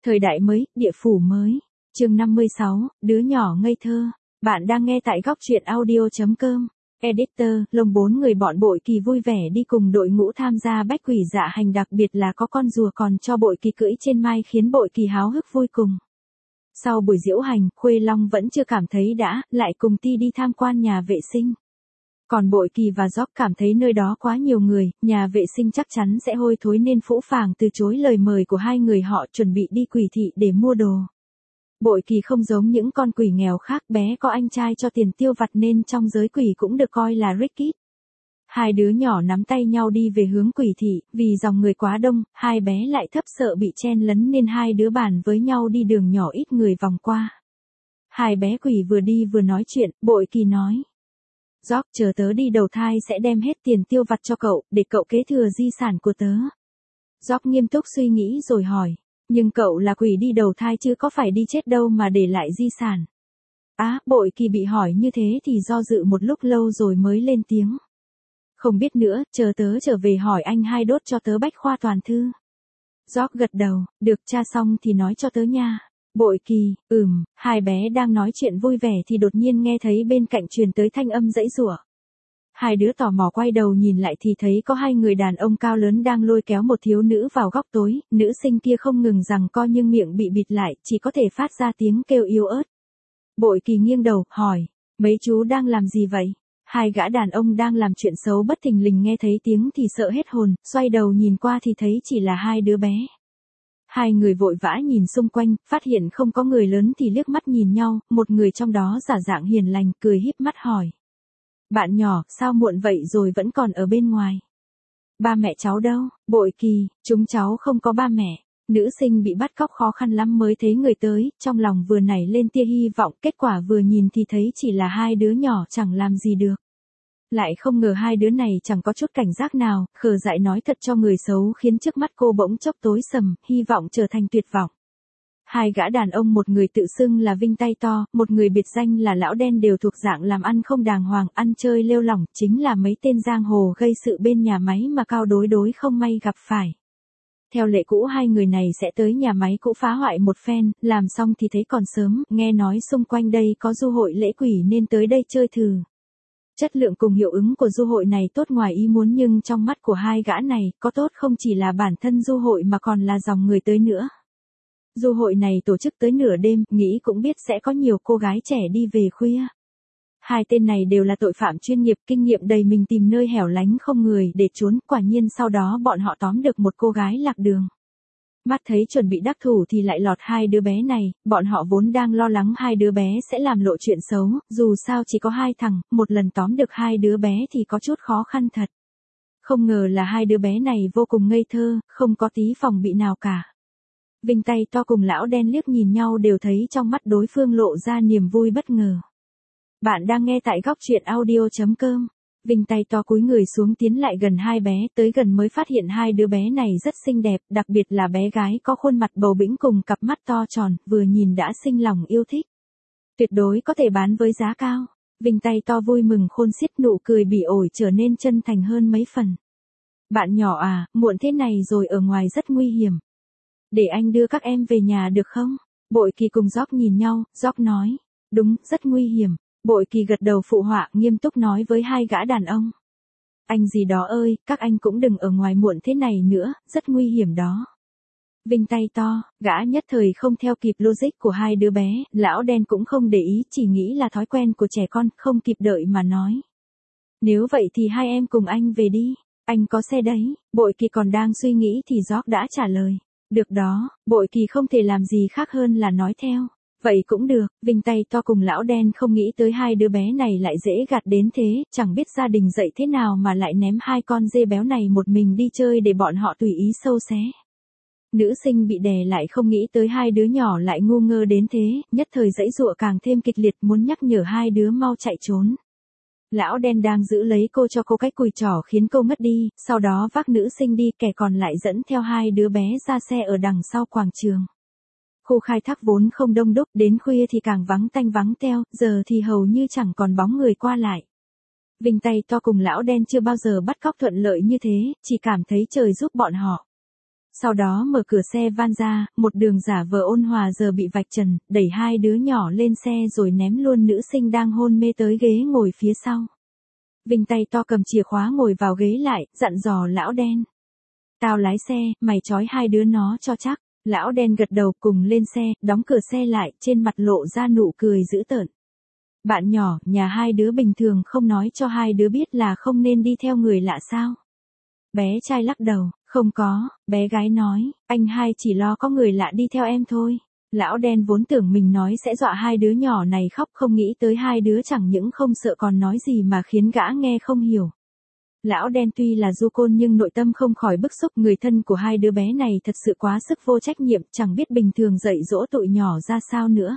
Thời đại mới, địa phủ mới. Chương 56, đứa nhỏ ngây thơ. Bạn đang nghe tại góc truyện audio.com. Editor, lồng 4 người bọn Bội Kỳ vui vẻ đi cùng đội ngũ tham gia bách quỷ dạ hành, đặc biệt là có con rùa còn cho Bội Kỳ cưỡi trên mai khiến Bội Kỳ háo hức vui cùng. Sau buổi diễu hành, Khuê Long vẫn chưa cảm thấy đã, lại cùng Ti đi tham quan nhà vệ sinh. Còn Bội Kỳ và Gióc cảm thấy nơi đó quá nhiều người, nhà vệ sinh chắc chắn sẽ hôi thối nên phũ phàng từ chối lời mời của hai người họ, chuẩn bị đi quỷ thị để mua đồ. Bội Kỳ không giống những con quỷ nghèo khác, bé có anh trai cho tiền tiêu vặt nên trong giới quỷ cũng được coi là rich kid. Hai đứa nhỏ nắm tay nhau đi về hướng quỷ thị, vì dòng người quá đông, hai bé lại thấp sợ bị chen lấn nên hai đứa bàn với nhau đi đường nhỏ ít người vòng qua. Hai bé quỷ vừa đi vừa nói chuyện, Bội Kỳ nói: Gióc, chờ tớ đi đầu thai sẽ đem hết tiền tiêu vặt cho cậu, để cậu kế thừa di sản của tớ. Gióc nghiêm túc suy nghĩ rồi hỏi: Nhưng cậu là quỷ đi đầu thai chứ có phải đi chết đâu mà để lại di sản. Bội Kỳ bị hỏi như thế thì do dự một lúc lâu rồi mới lên tiếng: Không biết nữa, chờ tớ trở về hỏi anh hai đốt cho tớ bách khoa toàn thư. Gióc gật đầu: Được, tra xong thì nói cho tớ nha. Bội Kỳ: Hai bé đang nói chuyện vui vẻ thì đột nhiên nghe thấy bên cạnh truyền tới thanh âm giãy giụa. Hai đứa tò mò quay đầu nhìn lại thì thấy có hai người đàn ông cao lớn đang lôi kéo một thiếu nữ vào góc tối, nữ sinh kia không ngừng giằng co nhưng miệng bị bịt lại, chỉ có thể phát ra tiếng kêu yếu ớt. Bội Kỳ nghiêng đầu, hỏi: Mấy chú đang làm gì vậy? Hai gã đàn ông đang làm chuyện xấu bất thình lình nghe thấy tiếng thì sợ hết hồn, xoay đầu nhìn qua thì thấy chỉ là hai đứa bé. Hai người vội vã nhìn xung quanh, phát hiện không có người lớn thì liếc mắt nhìn nhau, một người trong đó giả dạng hiền lành, cười híp mắt hỏi: Bạn nhỏ, sao muộn vậy rồi vẫn còn ở bên ngoài? Ba mẹ cháu đâu? Bội Kỳ: Chúng cháu không có ba mẹ. Nữ sinh bị bắt cóc khó khăn lắm mới thấy người tới, trong lòng vừa nảy lên tia hy vọng, kết quả vừa nhìn thì thấy chỉ là hai đứa nhỏ chẳng làm gì được. Lại không ngờ hai đứa này chẳng có chút cảnh giác nào, khờ dại nói thật cho người xấu khiến trước mắt cô bỗng chốc tối sầm, hy vọng trở thành tuyệt vọng. Hai gã đàn ông, một người tự xưng là Vinh Tay To, một người biệt danh là Lão Đen, đều thuộc dạng làm ăn không đàng hoàng, ăn chơi lêu lỏng, chính là mấy tên giang hồ gây sự bên nhà máy mà Cao Đối không may gặp phải. Theo lệ cũ hai người này sẽ tới nhà máy cũ phá hoại một phen, làm xong thì thấy còn sớm, nghe nói xung quanh đây có du hội lễ quỷ nên tới đây chơi thử. Chất lượng cùng hiệu ứng của du hội này tốt ngoài ý muốn, nhưng trong mắt của hai gã này, có tốt không chỉ là bản thân du hội mà còn là dòng người tới nữa. Du hội này tổ chức tới nửa đêm, nghĩ cũng biết sẽ có nhiều cô gái trẻ đi về khuya. Hai tên này đều là tội phạm chuyên nghiệp, kinh nghiệm đầy mình tìm nơi hẻo lánh không người để trốn, quả nhiên sau đó bọn họ tóm được một cô gái lạc đường. Mắt thấy chuẩn bị đắc thủ thì lại lọt hai đứa bé này, bọn họ vốn đang lo lắng hai đứa bé sẽ làm lộ chuyện xấu, dù sao chỉ có hai thằng, một lần tóm được hai đứa bé thì có chút khó khăn thật. Không ngờ là hai đứa bé này vô cùng ngây thơ, không có tí phòng bị nào cả. Vinh Tay To cùng Lão Đen liếc nhìn nhau đều thấy trong mắt đối phương lộ ra niềm vui bất ngờ. Bạn đang nghe tại góc truyện audio.com. Vinh Tay To cúi người xuống tiến lại gần hai bé, tới gần mới phát hiện hai đứa bé này rất xinh đẹp, đặc biệt là bé gái có khuôn mặt bầu bĩnh cùng cặp mắt to tròn, vừa nhìn đã sinh lòng yêu thích. Tuyệt đối có thể bán với giá cao. Vinh Tay To vui mừng khôn xiết, nụ cười bỉ ổi trở nên chân thành hơn mấy phần. Bạn nhỏ à, muộn thế này rồi ở ngoài rất nguy hiểm. Để anh đưa các em về nhà được không? Bội Kỳ cùng Gióc nhìn nhau, Gióc nói: Đúng, rất nguy hiểm. Bội Kỳ gật đầu phụ họa, nghiêm túc nói với hai gã đàn ông: Anh gì đó ơi, các anh cũng đừng ở ngoài muộn thế này nữa, rất nguy hiểm đó. Vinh Tay To, gã nhất thời không theo kịp logic của hai đứa bé, Lão Đen cũng không để ý, chỉ nghĩ là thói quen của trẻ con, không kịp đợi mà nói: Nếu vậy thì hai em cùng anh về đi, anh có xe đấy. Bội Kỳ còn đang suy nghĩ thì Gióc đã trả lời: Được đó. Bội Kỳ không thể làm gì khác hơn là nói theo: Vậy cũng được. Vinh Tay To cùng Lão Đen không nghĩ tới hai đứa bé này lại dễ gạt đến thế, chẳng biết gia đình dạy thế nào mà lại ném hai con dê béo này một mình đi chơi để bọn họ tùy ý sâu xé. Nữ sinh bị đè lại không nghĩ tới hai đứa nhỏ lại ngu ngơ đến thế, nhất thời giãy giụa càng thêm kịch liệt, muốn nhắc nhở hai đứa mau chạy trốn. Lão Đen đang giữ lấy cô cho cô cái cùi trỏ khiến cô ngất đi, sau đó vác nữ sinh đi, kẻ còn lại dẫn theo hai đứa bé ra xe ở đằng sau quảng trường. Khu khai thác vốn không đông đúc, đến khuya thì càng vắng tanh vắng teo, giờ thì hầu như chẳng còn bóng người qua lại. Vinh Tay To cùng Lão Đen chưa bao giờ bắt cóc thuận lợi như thế, chỉ cảm thấy trời giúp bọn họ. Sau đó mở cửa xe van ra, một đường giả vờ ôn hòa giờ bị vạch trần, đẩy hai đứa nhỏ lên xe rồi ném luôn nữ sinh đang hôn mê tới ghế ngồi phía sau. Vinh tay to cầm chìa khóa ngồi vào ghế lại, dặn dò lão đen. Tao lái xe, mày trói hai đứa nó cho chắc. Lão đen gật đầu cùng lên xe, đóng cửa xe lại, trên mặt lộ ra nụ cười dữ tợn. Bạn nhỏ, nhà hai đứa bình thường không nói cho hai đứa biết là không nên đi theo người lạ sao? Bé trai lắc đầu, không có, bé gái nói, anh hai chỉ lo có người lạ đi theo em thôi. Lão đen vốn tưởng mình nói sẽ dọa hai đứa nhỏ này khóc, không nghĩ tới hai đứa chẳng những không sợ còn nói gì mà khiến gã nghe không hiểu. Lão đen tuy là du côn nhưng nội tâm không khỏi bức xúc, người thân của hai đứa bé này thật sự quá sức vô trách nhiệm, chẳng biết bình thường dạy dỗ tụi nhỏ ra sao nữa.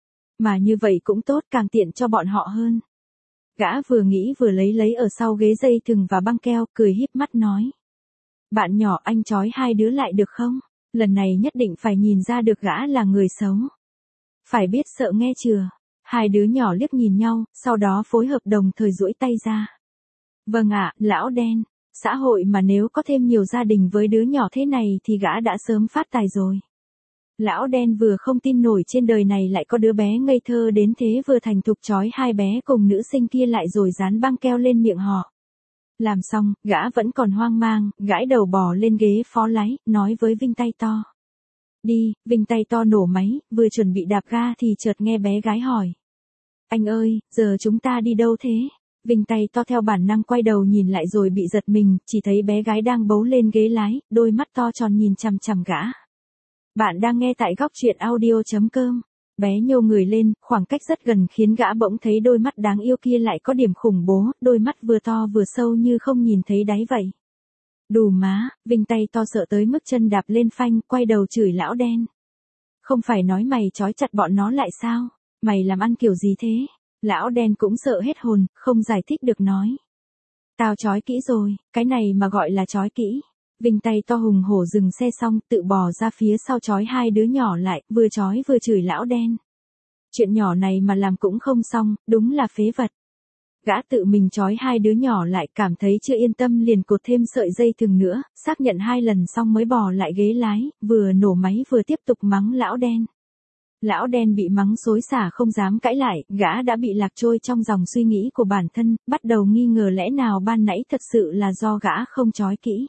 Mà như vậy cũng tốt, càng tiện cho bọn họ hơn. Gã vừa nghĩ vừa lấy ở sau ghế dây thừng và băng keo, cười híp mắt nói. Bạn nhỏ, anh trói hai đứa lại được không? Lần này nhất định phải nhìn ra được gã là người xấu. Phải biết sợ nghe chưa? Hai đứa nhỏ liếc nhìn nhau, sau đó phối hợp đồng thời duỗi tay ra. Vâng ạ, lão đen. Xã hội mà nếu có thêm nhiều gia đình với đứa nhỏ thế này thì gã đã sớm phát tài rồi. Lão đen vừa không tin nổi trên đời này lại có đứa bé ngây thơ đến thế, vừa thành thục trói hai bé cùng nữ sinh kia lại rồi dán băng keo lên miệng họ. Làm xong, gã vẫn còn hoang mang, gãi đầu bò lên ghế phó lái, nói với Vinh tay to. Đi. Vinh tay to nổ máy, vừa chuẩn bị đạp ga thì chợt nghe bé gái hỏi. Anh ơi, giờ chúng ta đi đâu thế? Vinh tay to theo bản năng quay đầu nhìn lại rồi bị giật mình, chỉ thấy bé gái đang bấu lên ghế lái, đôi mắt to tròn nhìn chằm chằm gã. Bạn đang nghe tại góc truyện audio.com. Bé nhô người lên, khoảng cách rất gần khiến gã bỗng thấy đôi mắt đáng yêu kia lại có điểm khủng bố, đôi mắt vừa to vừa sâu như không nhìn thấy đáy vậy. Đù má, Vinh tay to sợ tới mức chân đạp lên phanh, quay đầu chửi lão đen. Không phải nói mày trói chặt bọn nó lại sao? Mày làm ăn kiểu gì thế? Lão đen cũng sợ hết hồn, không giải thích được nói. Tao trói kỹ rồi, cái này mà gọi là trói kỹ. Vinh tay to hùng hổ dừng xe xong, tự bò ra phía sau trói hai đứa nhỏ lại, vừa trói vừa chửi lão đen. Chuyện nhỏ này mà làm cũng không xong, đúng là phế vật. Gã tự mình trói hai đứa nhỏ lại, cảm thấy chưa yên tâm liền cột thêm sợi dây thừng nữa, xác nhận 2 lần xong mới bò lại ghế lái, vừa nổ máy vừa tiếp tục mắng lão đen. Lão đen bị mắng xối xả không dám cãi lại, gã đã bị lạc trôi trong dòng suy nghĩ của bản thân, bắt đầu nghi ngờ lẽ nào ban nãy thật sự là do gã không trói kỹ.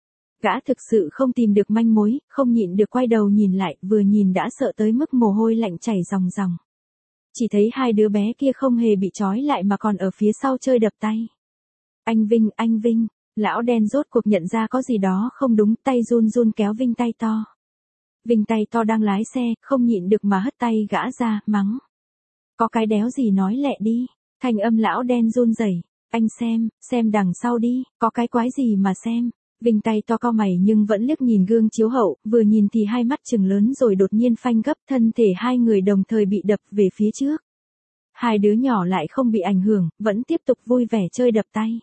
Gã thực sự không tìm được manh mối, không nhịn được quay đầu nhìn lại, vừa nhìn đã sợ tới mức mồ hôi lạnh chảy ròng ròng. Chỉ thấy hai đứa bé kia không hề bị trói lại mà còn ở phía sau chơi đập tay. Anh Vinh, lão đen rốt cuộc nhận ra có gì đó không đúng, tay run run kéo Vinh tay to. Vinh tay to đang lái xe, không nhịn được mà hất tay gã ra, mắng. Có cái đéo gì nói lẹ đi, thanh âm lão đen run rẩy. Anh xem đằng sau đi, có cái quái gì mà xem. Vinh tay to cau mày nhưng vẫn liếc nhìn gương chiếu hậu, vừa nhìn thì hai mắt trừng lớn rồi đột nhiên phanh gấp, thân thể hai người đồng thời bị đập về phía trước. Hai đứa nhỏ lại không bị ảnh hưởng, vẫn tiếp tục vui vẻ chơi đập tay.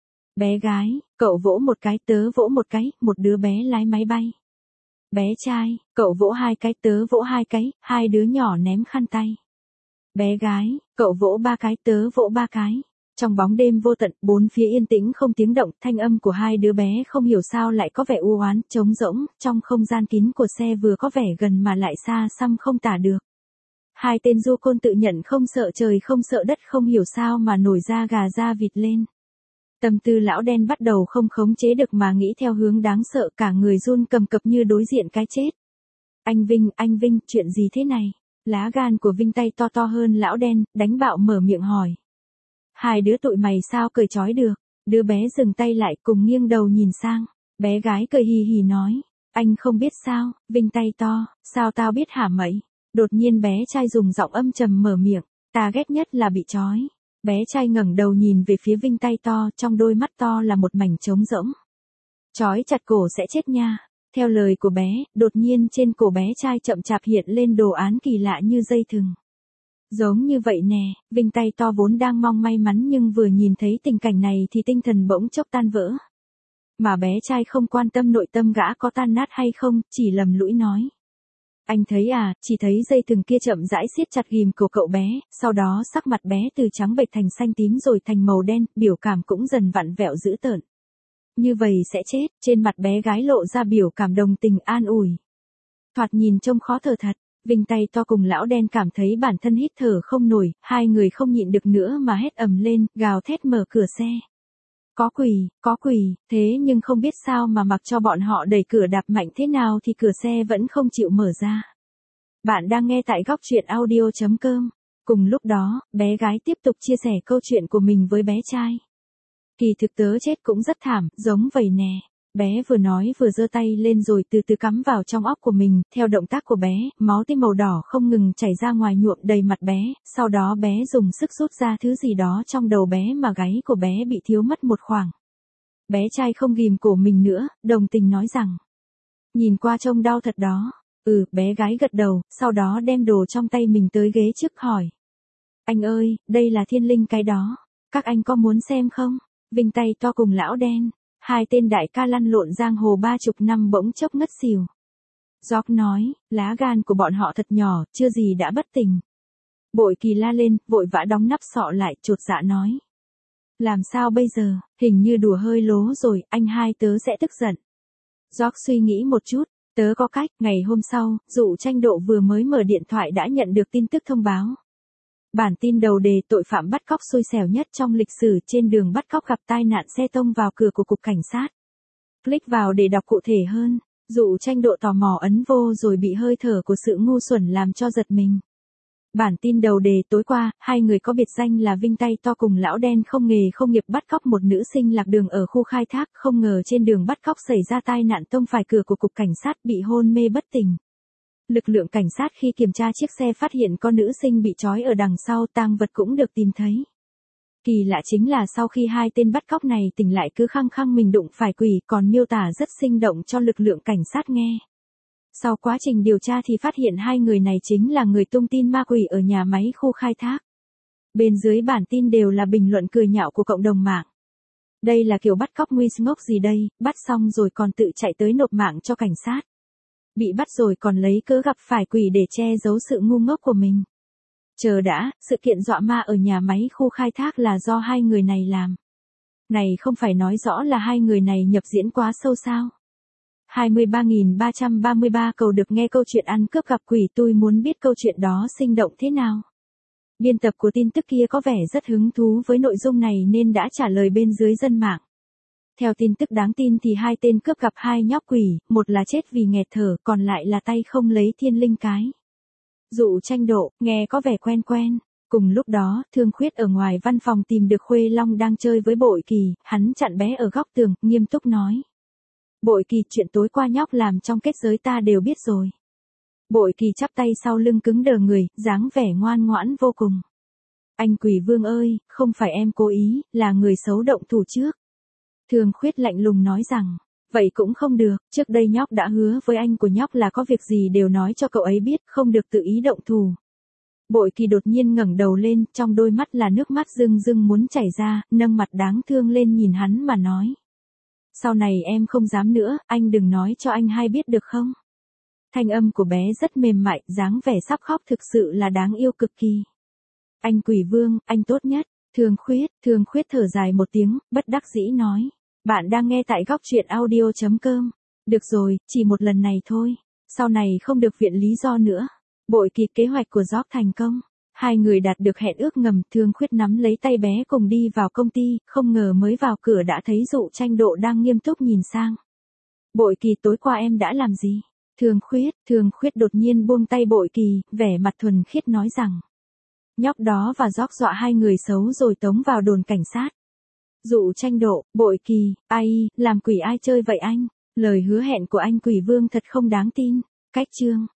Bé gái, cậu vỗ một cái, tớ vỗ một cái, một đứa bé lái máy bay. Bé trai, cậu vỗ 2 cái, tớ vỗ 2 cái, hai đứa nhỏ ném khăn tay. Bé gái, cậu vỗ 3 cái, tớ vỗ 3 cái. Trong bóng đêm vô tận, bốn phía yên tĩnh không tiếng động, thanh âm của hai đứa bé không hiểu sao lại có vẻ u oán, trống rỗng, trong không gian kín của xe vừa có vẻ gần mà lại xa xăm không tả được. Hai tên du côn tự nhận không sợ trời không sợ đất, không hiểu sao mà nổi da gà da vịt lên. Tâm tư lão đen bắt đầu không khống chế được mà nghĩ theo hướng đáng sợ, cả người run cầm cập như đối diện cái chết. Anh Vinh, chuyện gì thế này? Lá gan của Vinh tay to hơn lão đen, đánh bạo mở miệng hỏi. Hai đứa tụi mày sao cởi trói được? Đứa bé dừng tay lại cùng nghiêng đầu nhìn sang. Bé gái cười hì hì nói. Anh không biết sao? Vinh tay to, sao tao biết hả mậy? Đột nhiên bé trai dùng giọng âm trầm mở miệng. Ta ghét nhất là bị trói. Bé trai ngẩng đầu nhìn về phía Vinh tay to, trong đôi mắt to là một mảnh trống rỗng. Trói chặt cổ sẽ chết nha. Theo lời của bé, đột nhiên trên cổ bé trai chậm chạp hiện lên đồ án kỳ lạ như dây thừng. Giống như vậy nè, Vinh tay to vốn đang mong may mắn nhưng vừa nhìn thấy tình cảnh này thì tinh thần bỗng chốc tan vỡ. Mà bé trai không quan tâm nội tâm gã có tan nát hay không, chỉ lầm lũi nói. Anh thấy à, chỉ thấy dây thừng kia chậm rãi siết chặt ghim cổ cậu bé, sau đó sắc mặt bé từ trắng bệch thành xanh tím rồi thành màu đen, biểu cảm cũng dần vặn vẹo dữ tợn. Như vậy sẽ chết, trên mặt bé gái lộ ra biểu cảm đồng tình an ủi. Thoạt nhìn trông khó thở thật, Vinh tay to cùng lão đen cảm thấy bản thân hít thở không nổi, hai người không nhịn được nữa mà hét ầm lên, gào thét mở cửa xe. Có quỷ, thế nhưng không biết sao mà mặc cho bọn họ đẩy cửa đạp mạnh thế nào thì cửa xe vẫn không chịu mở ra. Bạn đang nghe tại góc truyện audio.com. Cùng lúc đó, bé gái tiếp tục chia sẻ câu chuyện của mình với bé trai. Kỳ thực tớ chết cũng rất thảm, giống vậy nè. Bé vừa nói vừa giơ tay lên rồi từ từ cắm vào trong óc của mình, theo động tác của bé, máu tươi màu đỏ không ngừng chảy ra ngoài nhuộm đầy mặt bé, sau đó bé dùng sức rút ra thứ gì đó trong đầu bé mà gáy của bé bị thiếu mất một khoảng. Bé trai không ghìm cổ mình nữa, đồng tình nói rằng, nhìn qua trông đau thật đó. Bé gái gật đầu, sau đó đem đồ trong tay mình tới ghế trước hỏi. Anh ơi, đây là thiên linh cái đó, các anh có muốn xem không? Vinh tay to cùng lão đen, hai tên đại ca lăn lộn giang hồ 30 năm bỗng chốc ngất xỉu. Gióc nói, lá gan của bọn họ thật nhỏ, chưa gì đã bất tỉnh. Bội Kỳ la lên, vội vã đóng nắp sọ lại, chột dạ nói. Làm sao bây giờ, hình như đùa hơi lố rồi, anh hai tớ sẽ tức giận. Gióc suy nghĩ một chút, tớ có cách, ngày hôm sau, Dụ Tranh Độ vừa mới mở điện thoại đã nhận được tin tức thông báo. Bản tin đầu đề tội phạm bắt cóc xui xẻo nhất trong lịch sử trên đường bắt cóc gặp tai nạn xe tông vào cửa của cục cảnh sát. Click vào để đọc cụ thể hơn, Dụ Tranh Độ tò mò ấn vô rồi bị hơi thở của sự ngu xuẩn làm cho giật mình. Bản tin đầu đề tối qua, hai người có biệt danh là Vinh tay to cùng lão đen không nghề không nghiệp bắt cóc một nữ sinh lạc đường ở khu khai thác, không ngờ trên đường bắt cóc xảy ra tai nạn tông phải cửa của cục cảnh sát bị hôn mê bất tỉnh. Lực lượng cảnh sát khi kiểm tra chiếc xe phát hiện con nữ sinh bị trói ở đằng sau, tang vật cũng được tìm thấy. Kỳ lạ chính là sau khi hai tên bắt cóc này tỉnh lại cứ khăng khăng mình đụng phải quỷ, còn miêu tả rất sinh động cho lực lượng cảnh sát nghe. Sau quá trình điều tra thì phát hiện hai người này chính là người tung tin ma quỷ ở nhà máy khu khai thác. Bên dưới bản tin đều là bình luận cười nhạo của cộng đồng mạng. Đây là kiểu bắt cóc nguy ngốc gì đây, bắt xong rồi còn tự chạy tới nộp mạng cho cảnh sát. Bị bắt rồi còn lấy cớ gặp phải quỷ để che giấu sự ngu ngốc của mình. Chờ đã, sự kiện dọa ma ở nhà máy khu khai thác là do hai người này làm. Này không phải nói rõ là hai người này nhập diễn quá sâu sao? 23.333 cầu được nghe câu chuyện ăn cướp gặp quỷ, tôi muốn biết câu chuyện đó sinh động thế nào. Biên tập của tin tức kia có vẻ rất hứng thú với nội dung này nên đã trả lời bên dưới dân mạng. Theo tin tức đáng tin thì hai tên cướp gặp hai nhóc quỷ, một là chết vì nghẹt thở, còn lại là tay không lấy thiên linh cái. Dụ Tranh Độ, nghe có vẻ quen quen. Cùng lúc đó, Thương Khuyết ở ngoài văn phòng tìm được Khuê Long đang chơi với Bội Kỳ, hắn chặn bé ở góc tường, nghiêm túc nói. Bội Kỳ, chuyện tối qua nhóc làm trong kết giới ta đều biết rồi. Bội Kỳ chắp tay sau lưng cứng đờ người, dáng vẻ ngoan ngoãn vô cùng. Anh Quỷ Vương ơi, không phải em cố ý, là người xấu động thủ trước. Thương Khuyết lạnh lùng nói rằng, vậy cũng không được, trước đây nhóc đã hứa với anh của nhóc là có việc gì đều nói cho cậu ấy biết, không được tự ý động thủ. Bội Kỳ đột nhiên ngẩng đầu lên, trong đôi mắt là nước mắt rưng rưng muốn chảy ra, nâng mặt đáng thương lên nhìn hắn mà nói. Sau này em không dám nữa, anh đừng nói cho anh hai biết được không? Thanh âm của bé rất mềm mại, dáng vẻ sắp khóc thực sự là đáng yêu cực kỳ. Anh Quỷ Vương, anh tốt nhất. Thương Khuyết thở dài một tiếng, bất đắc dĩ nói. Bạn đang nghe tại góc truyện audio.com. Được rồi, chỉ một lần này thôi. Sau này không được viện lý do nữa. Bội Kỳ, kế hoạch của Gióc thành công. Hai người đạt được hẹn ước ngầm, Thương Khuyết nắm lấy tay bé cùng đi vào công ty, không ngờ mới vào cửa đã thấy Dụ Tranh Độ đang nghiêm túc nhìn sang. Bội Kỳ, tối qua em đã làm gì? Thương Khuyết đột nhiên buông tay Bội Kỳ, vẻ mặt thuần khiết nói rằng. Nhóc đó và Gióc dọa hai người xấu rồi tống vào đồn cảnh sát. Dụ Tranh Độ, Bội Kỳ, ai, làm quỷ ai chơi vậy anh? Lời hứa hẹn của anh Quỷ Vương thật không đáng tin. Cách chương.